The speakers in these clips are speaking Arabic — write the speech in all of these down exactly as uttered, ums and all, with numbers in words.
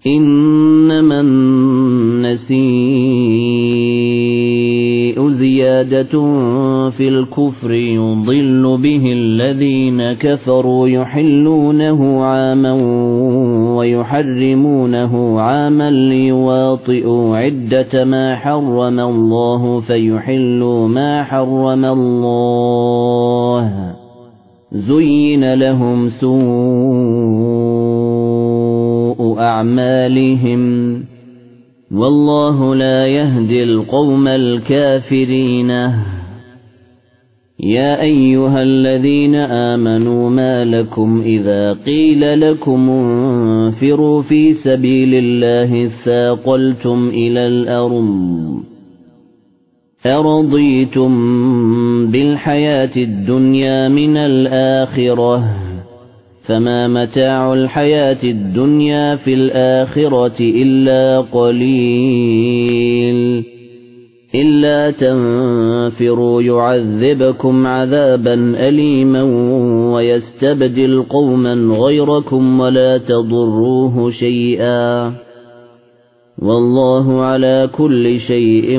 إنما النسيء زيادة في الكفر يضل به الذين كفروا يحلونه عاما ويحرمونه عاما ليواطئوا عدة ما حرم الله فيحلوا ما حرم الله زين لهم سوء أعمالهم والله لا يهدي القوم الكافرين. يا أيها الذين آمنوا ما لكم إذا قيل لكم انفروا في سبيل الله اثاقلتم إلى الأرض أرضيتم بالحياة الدنيا من الآخرة فما متاع الحياة الدنيا في الآخرة إلا قليل إلا تنفروا يعذبكم عذابا أليما ويستبدل قوما غيركم ولا تضروه شيئا والله على كل شيء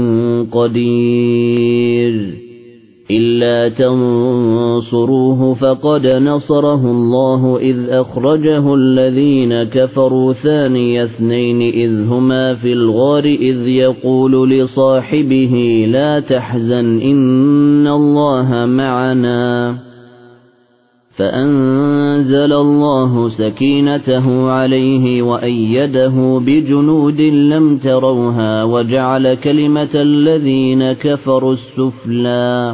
قدير. إلا تنصروه فقد نصره الله إذ أخرجه الذين كفروا ثاني اثنين إذ هما في الغار إذ يقول لصاحبه لا تحزن إن الله معنا فأنزل الله سكينته عليه وأيده بجنود لم تروها وجعل كلمة الذين كفروا السفلى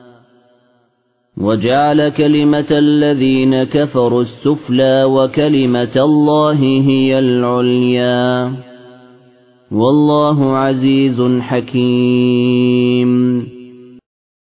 وجعل كلمة الذين كفروا السفلى وكلمة الله هي العليا والله عزيز حكيم.